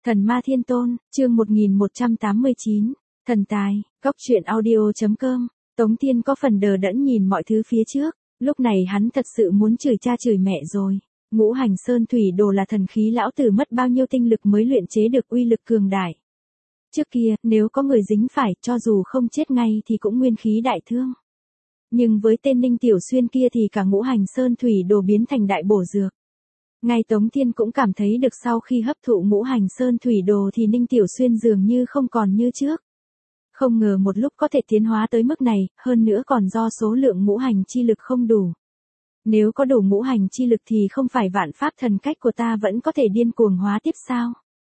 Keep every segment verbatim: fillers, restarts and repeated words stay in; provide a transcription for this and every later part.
Thần Ma Thiên Tôn, chương một nghìn một trăm tám mươi chín, thần tài, góc truyện audio chấm com. Tống Thiên có phần đờ đẫn nhìn mọi thứ phía trước, lúc này hắn thật sự muốn chửi cha chửi mẹ rồi. Ngũ hành sơn thủy đồ là thần khí lão tử mất bao nhiêu tinh lực mới luyện chế được uy lực cường đại. Trước kia, nếu có người dính phải, cho dù không chết ngay thì cũng nguyên khí đại thương. Nhưng với tên Ninh Tiểu Xuyên kia thì cả ngũ hành sơn thủy đồ biến thành đại bổ dược. Ngay Tống Thiên cũng cảm thấy được sau khi hấp thụ ngũ hành sơn thủy đồ thì Ninh Tiểu Xuyên dường như không còn như trước. Không ngờ một lúc có thể tiến hóa tới mức này, hơn nữa còn do số lượng ngũ hành chi lực không đủ. Nếu có đủ ngũ hành chi lực thì không phải vạn pháp thần cách của ta vẫn có thể điên cuồng hóa tiếp sao?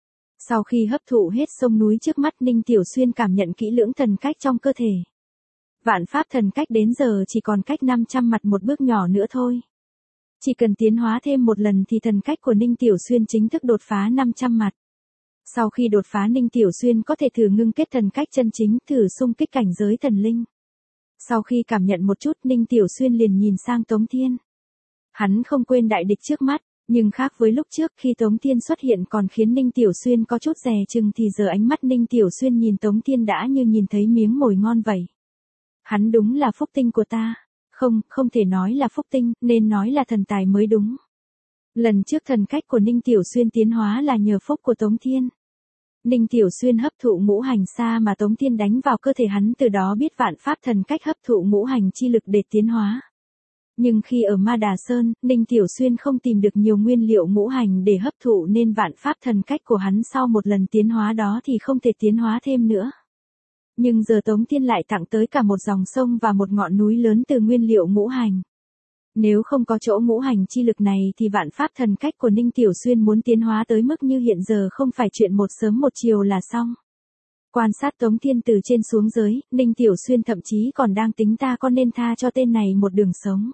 Sau khi hấp thụ hết sông núi trước mắt, Ninh Tiểu Xuyên cảm nhận kỹ lưỡng thần cách trong cơ thể. Vạn pháp thần cách đến giờ chỉ còn cách năm trăm mặt một bước nhỏ nữa thôi. Chỉ cần tiến hóa thêm một lần thì thần cách của Ninh Tiểu Xuyên chính thức đột phá năm trăm mặt. Sau khi đột phá, Ninh Tiểu Xuyên có thể thử ngưng kết thần cách chân chính, thử xung kích cảnh giới thần linh. Sau khi cảm nhận một chút, Ninh Tiểu Xuyên liền nhìn sang Tống Thiên. Hắn không quên đại địch trước mắt, nhưng khác với lúc trước khi Tống Thiên xuất hiện còn khiến Ninh Tiểu Xuyên có chút dè chừng thì giờ ánh mắt Ninh Tiểu Xuyên nhìn Tống Thiên đã như nhìn thấy miếng mồi ngon vậy. Hắn đúng là phúc tinh của ta. Không, không thể nói là phúc tinh, nên nói là thần tài mới đúng. Lần trước thần cách của Ninh Tiểu Xuyên tiến hóa là nhờ phúc của Tống Thiên. Ninh Tiểu Xuyên hấp thụ ngũ hành sa mà Tống Thiên đánh vào cơ thể hắn, từ đó biết vạn pháp thần cách hấp thụ ngũ hành chi lực để tiến hóa. Nhưng khi ở Ma Đà Sơn, Ninh Tiểu Xuyên không tìm được nhiều nguyên liệu ngũ hành để hấp thụ nên vạn pháp thần cách của hắn sau một lần tiến hóa đó thì không thể tiến hóa thêm nữa. Nhưng giờ Tống Thiên lại tặng tới cả một dòng sông và một ngọn núi lớn từ nguyên liệu ngũ hành. Nếu không có chỗ ngũ hành chi lực này thì vạn pháp thần cách của Ninh Tiểu Xuyên muốn tiến hóa tới mức như hiện giờ không phải chuyện một sớm một chiều là xong. Quan sát Tống Thiên từ trên xuống dưới, Ninh Tiểu Xuyên thậm chí còn đang tính ta có nên tha cho tên này một đường sống.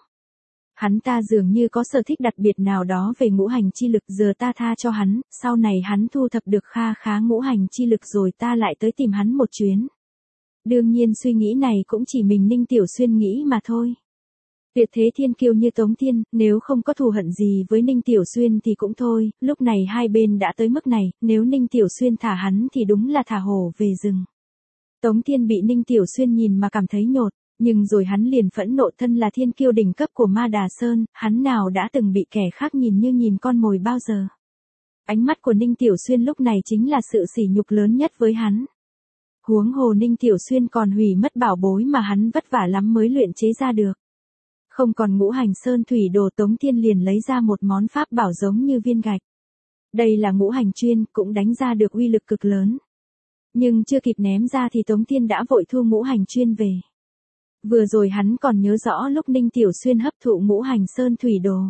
Hắn ta dường như có sở thích đặc biệt nào đó về ngũ hành chi lực, giờ ta tha cho hắn, sau này hắn thu thập được kha khá ngũ hành chi lực rồi ta lại tới tìm hắn một chuyến. Đương nhiên suy nghĩ này cũng chỉ mình Ninh Tiểu Xuyên nghĩ mà thôi. Tuyệt thế thiên kiêu như Tống Thiên, nếu không có thù hận gì với Ninh Tiểu Xuyên thì cũng thôi, lúc này hai bên đã tới mức này, nếu Ninh Tiểu Xuyên thả hắn thì đúng là thả hổ về rừng. Tống Thiên bị Ninh Tiểu Xuyên nhìn mà cảm thấy nhột, nhưng rồi hắn liền phẫn nộ, thân là thiên kiêu đỉnh cấp của Ma Đà Sơn, hắn nào đã từng bị kẻ khác nhìn như nhìn con mồi bao giờ. Ánh mắt của Ninh Tiểu Xuyên lúc này chính là sự sỉ nhục lớn nhất với hắn. Huống hồ Ninh Tiểu Xuyên còn hủy mất bảo bối mà hắn vất vả lắm mới luyện chế ra được. Không còn ngũ hành sơn thủy đồ, Tống Thiên liền lấy ra một món pháp bảo giống như viên gạch. Đây là ngũ hành chuyên, cũng đánh ra được uy lực cực lớn. Nhưng chưa kịp ném ra thì Tống Thiên đã vội thu ngũ hành chuyên về. Vừa rồi hắn còn nhớ rõ lúc Ninh Tiểu Xuyên hấp thụ ngũ hành sơn thủy đồ.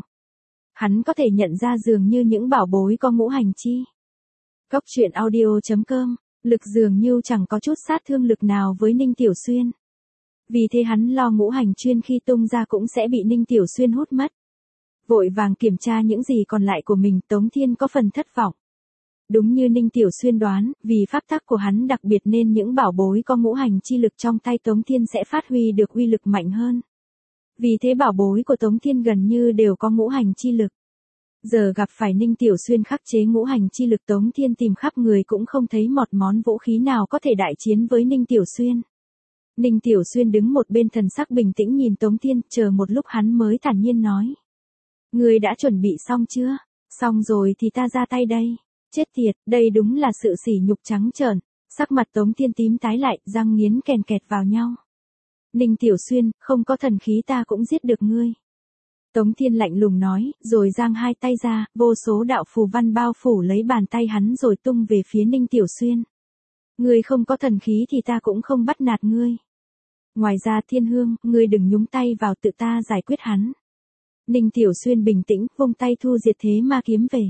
Hắn có thể nhận ra dường như những bảo bối có ngũ hành chi. Góc truyện audio chấm com. Lực dường như chẳng có chút sát thương lực nào với Ninh Tiểu Xuyên. Vì thế hắn lo ngũ hành chuyên khi tung ra cũng sẽ bị Ninh Tiểu Xuyên hút mất. Vội vàng kiểm tra những gì còn lại của mình, Tống Thiên có phần thất vọng. Đúng như Ninh Tiểu Xuyên đoán, vì pháp tắc của hắn đặc biệt nên những bảo bối có ngũ hành chi lực trong tay Tống Thiên sẽ phát huy được uy lực mạnh hơn. Vì thế bảo bối của Tống Thiên gần như đều có ngũ hành chi lực. Giờ gặp phải Ninh Tiểu Xuyên khắc chế ngũ hành chi lực, Tống Thiên tìm khắp người cũng không thấy một món vũ khí nào có thể đại chiến với Ninh Tiểu Xuyên. Ninh Tiểu Xuyên đứng một bên thần sắc bình tĩnh nhìn Tống Thiên, chờ một lúc hắn mới thản nhiên nói. Ngươi đã chuẩn bị xong chưa? Xong rồi thì ta ra tay đây. Chết tiệt, đây đúng là sự sỉ nhục trắng trợn. Sắc mặt Tống Thiên tím tái lại, răng nghiến kèn kẹt vào nhau. Ninh Tiểu Xuyên, không có thần khí ta cũng giết được ngươi. Tống Thiên lạnh lùng nói, rồi giang hai tay ra, vô số đạo phù văn bao phủ lấy bàn tay hắn rồi tung về phía Ninh Tiểu Xuyên. Ngươi không có thần khí thì ta cũng không bắt nạt ngươi. Ngoài ra Thiên Hương, ngươi đừng nhúng tay vào, tự ta giải quyết hắn. Ninh Tiểu Xuyên bình tĩnh, vung tay thu diệt thế ma kiếm về.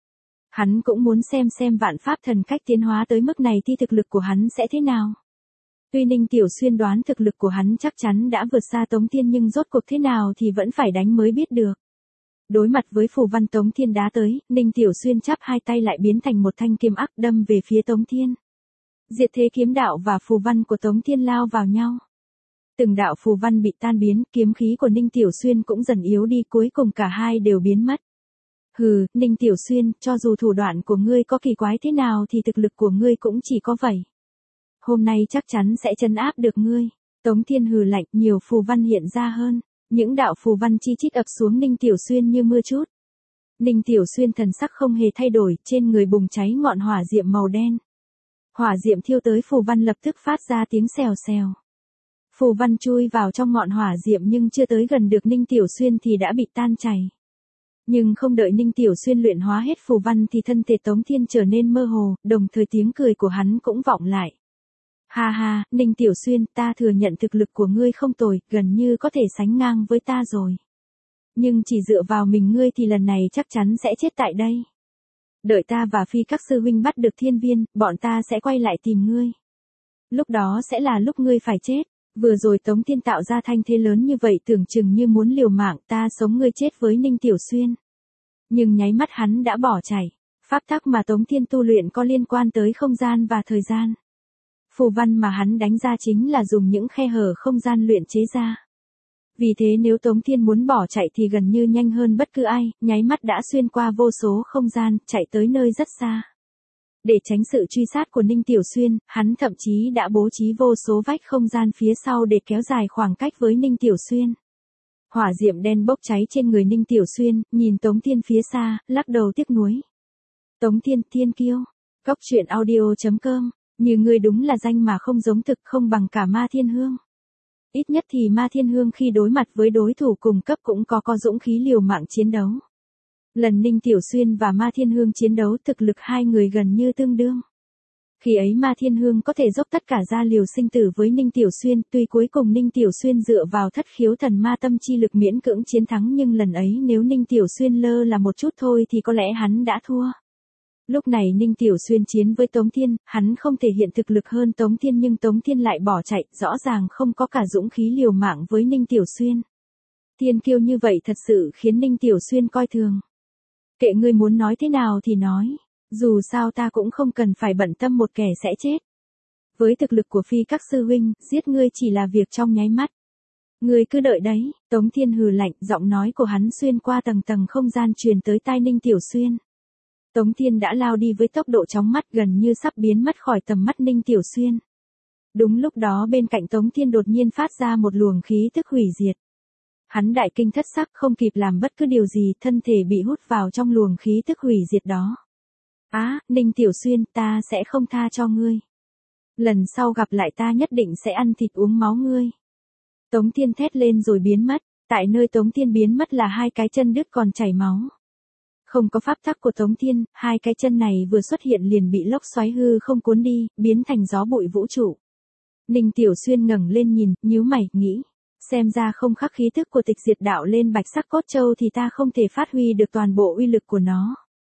Hắn cũng muốn xem xem vạn pháp thần cách tiến hóa tới mức này thì thực lực của hắn sẽ thế nào. Tuy Ninh Tiểu Xuyên đoán thực lực của hắn chắc chắn đã vượt xa Tống Thiên nhưng rốt cuộc thế nào thì vẫn phải đánh mới biết được. Đối mặt với phù văn Tống Thiên đá tới, Ninh Tiểu Xuyên chắp hai tay lại biến thành một thanh kiếm ác đâm về phía Tống Thiên. Diệt thế kiếm đạo và phù văn của Tống Thiên lao vào nhau. Từng đạo phù văn bị tan biến, kiếm khí của Ninh Tiểu Xuyên cũng dần yếu đi, cuối cùng cả hai đều biến mất. Hừ, Ninh Tiểu Xuyên, cho dù thủ đoạn của ngươi có kỳ quái thế nào thì thực lực của ngươi cũng chỉ có vậy. Hôm nay chắc chắn sẽ trấn áp được ngươi. Tống Thiên hừ lạnh, nhiều phù văn hiện ra hơn. Những đạo phù văn chi chít ập xuống Ninh Tiểu Xuyên như mưa chút. Ninh Tiểu Xuyên thần sắc không hề thay đổi, trên người bùng cháy ngọn hỏa diệm màu đen. Hỏa diệm thiêu tới phù văn lập tức phát ra tiếng xèo xèo. Phù văn chui vào trong ngọn hỏa diệm nhưng chưa tới gần được Ninh Tiểu Xuyên thì đã bị tan chảy. Nhưng không đợi Ninh Tiểu Xuyên luyện hóa hết phù văn thì thân thể Tống Thiên trở nên mơ hồ, đồng thời tiếng cười của hắn cũng vọng lại. Ha ha, Ninh Tiểu Xuyên, ta thừa nhận thực lực của ngươi không tồi, gần như có thể sánh ngang với ta rồi. Nhưng chỉ dựa vào mình ngươi thì lần này chắc chắn sẽ chết tại đây. Đợi ta và Phi các sư huynh bắt được thiên viên, bọn ta sẽ quay lại tìm ngươi. Lúc đó sẽ là lúc ngươi phải chết. Vừa rồi Tống Thiên tạo ra thanh thế lớn như vậy tưởng chừng như muốn liều mạng, ta sống ngươi chết với Ninh Tiểu Xuyên. Nhưng nháy mắt hắn đã bỏ chạy. Pháp tắc mà Tống Thiên tu luyện có liên quan tới không gian và thời gian. Phù văn mà hắn đánh ra chính là dùng những khe hở không gian luyện chế ra. Vì thế nếu Tống Thiên muốn bỏ chạy thì gần như nhanh hơn bất cứ ai, nháy mắt đã xuyên qua vô số không gian, chạy tới nơi rất xa. Để tránh sự truy sát của Ninh Tiểu Xuyên, hắn thậm chí đã bố trí vô số vách không gian phía sau để kéo dài khoảng cách với Ninh Tiểu Xuyên. Hỏa diệm đen bốc cháy trên người Ninh Tiểu Xuyên, nhìn Tống Thiên phía xa, lắc đầu tiếc nuối. Tống Thiên, thiên kiêu. Góc truyện audio chấm com. Như ngươi đúng là danh mà không giống thực, không bằng cả Ma Thiên Hương. Ít nhất thì Ma Thiên Hương khi đối mặt với đối thủ cùng cấp cũng có có dũng khí liều mạng chiến đấu. Lần Ninh Tiểu Xuyên và Ma Thiên Hương chiến đấu thực lực hai người gần như tương đương. Khi ấy Ma Thiên Hương có thể dốc tất cả ra liều sinh tử với Ninh Tiểu Xuyên, tuy cuối cùng Ninh Tiểu Xuyên dựa vào thất khiếu thần ma tâm chi lực miễn cưỡng chiến thắng, nhưng lần ấy nếu Ninh Tiểu Xuyên lơ là một chút thôi thì có lẽ hắn đã thua. Lúc này Ninh Tiểu Xuyên chiến với Tống Thiên, hắn không thể hiện thực lực hơn Tống Thiên nhưng Tống Thiên lại bỏ chạy, rõ ràng không có cả dũng khí liều mạng với Ninh Tiểu Xuyên. Thiên kiêu như vậy thật sự khiến Ninh Tiểu Xuyên coi thường. Kệ ngươi muốn nói thế nào thì nói, dù sao ta cũng không cần phải bận tâm một kẻ sẽ chết. Với thực lực của Phi các sư huynh, giết ngươi chỉ là việc trong nháy mắt. Ngươi cứ đợi đấy, Tống Thiên hừ lạnh, giọng nói của hắn xuyên qua tầng tầng không gian truyền tới tai Ninh Tiểu Xuyên. Tống Thiên đã lao đi với tốc độ chóng mắt gần như sắp biến mất khỏi tầm mắt Ninh Tiểu Xuyên. Đúng lúc đó bên cạnh Tống Thiên đột nhiên phát ra một luồng khí tức hủy diệt. Hắn đại kinh thất sắc không kịp làm bất cứ điều gì, thân thể bị hút vào trong luồng khí tức hủy diệt đó. Á, à, Ninh Tiểu Xuyên, ta sẽ không tha cho ngươi. Lần sau gặp lại ta nhất định sẽ ăn thịt uống máu ngươi. Tống Thiên thét lên rồi biến mất, tại nơi Tống Thiên biến mất là hai cái chân đứt còn chảy máu. Không có pháp tắc của Tống Thiên, hai cái chân này vừa xuất hiện liền bị lốc xoáy hư không cuốn đi, biến thành gió bụi vũ trụ. Ninh Tiểu Xuyên ngẩng lên nhìn, nhíu mày, nghĩ. Xem ra không khắc khí thức của tịch diệt đạo lên bạch sắc cốt châu thì ta không thể phát huy được toàn bộ uy lực của nó.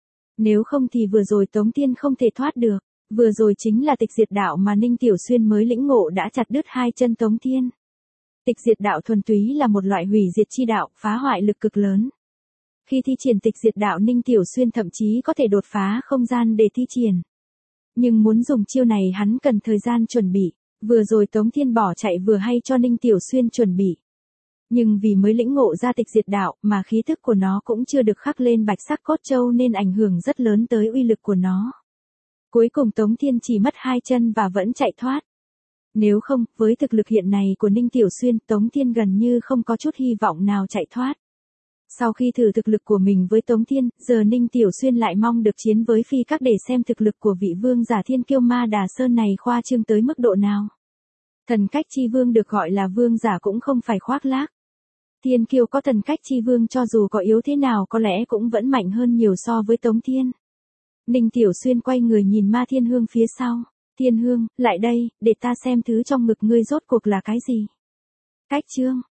Nếu không thì vừa rồi Tống Thiên không thể thoát được, vừa rồi chính là tịch diệt đạo mà Ninh Tiểu Xuyên mới lĩnh ngộ đã chặt đứt hai chân Tống Thiên. Tịch diệt đạo thuần túy là một loại hủy diệt chi đạo, phá hoại lực cực lớn. Khi thi triển tịch diệt đạo Ninh Tiểu Xuyên thậm chí có thể đột phá không gian để thi triển. Nhưng muốn dùng chiêu này hắn cần thời gian chuẩn bị. Vừa rồi Tống Thiên bỏ chạy vừa hay cho Ninh Tiểu Xuyên chuẩn bị. Nhưng vì mới lĩnh ngộ ra tịch diệt đạo mà khí thức của nó cũng chưa được khắc lên bạch sắc cốt châu nên ảnh hưởng rất lớn tới uy lực của nó. Cuối cùng Tống Thiên chỉ mất hai chân và vẫn chạy thoát. Nếu không, với thực lực hiện này của Ninh Tiểu Xuyên, Tống Thiên gần như không có chút hy vọng nào chạy thoát. Sau khi thử thực lực của mình với Tống Thiên, giờ Ninh Tiểu Xuyên lại mong được chiến với Phi các để xem thực lực của vị vương giả thiên kiêu Ma Đà Sơn này khoa trương tới mức độ nào. Thần cách chi vương được gọi là vương giả cũng không phải khoác lác. Thiên kiêu có thần cách chi vương cho dù có yếu thế nào có lẽ cũng vẫn mạnh hơn nhiều so với Tống Thiên. Ninh Tiểu Xuyên quay người nhìn Ma Thiên Hương phía sau. Thiên Hương, lại đây, để ta xem thứ trong ngực ngươi rốt cuộc là cái gì. Cách chương.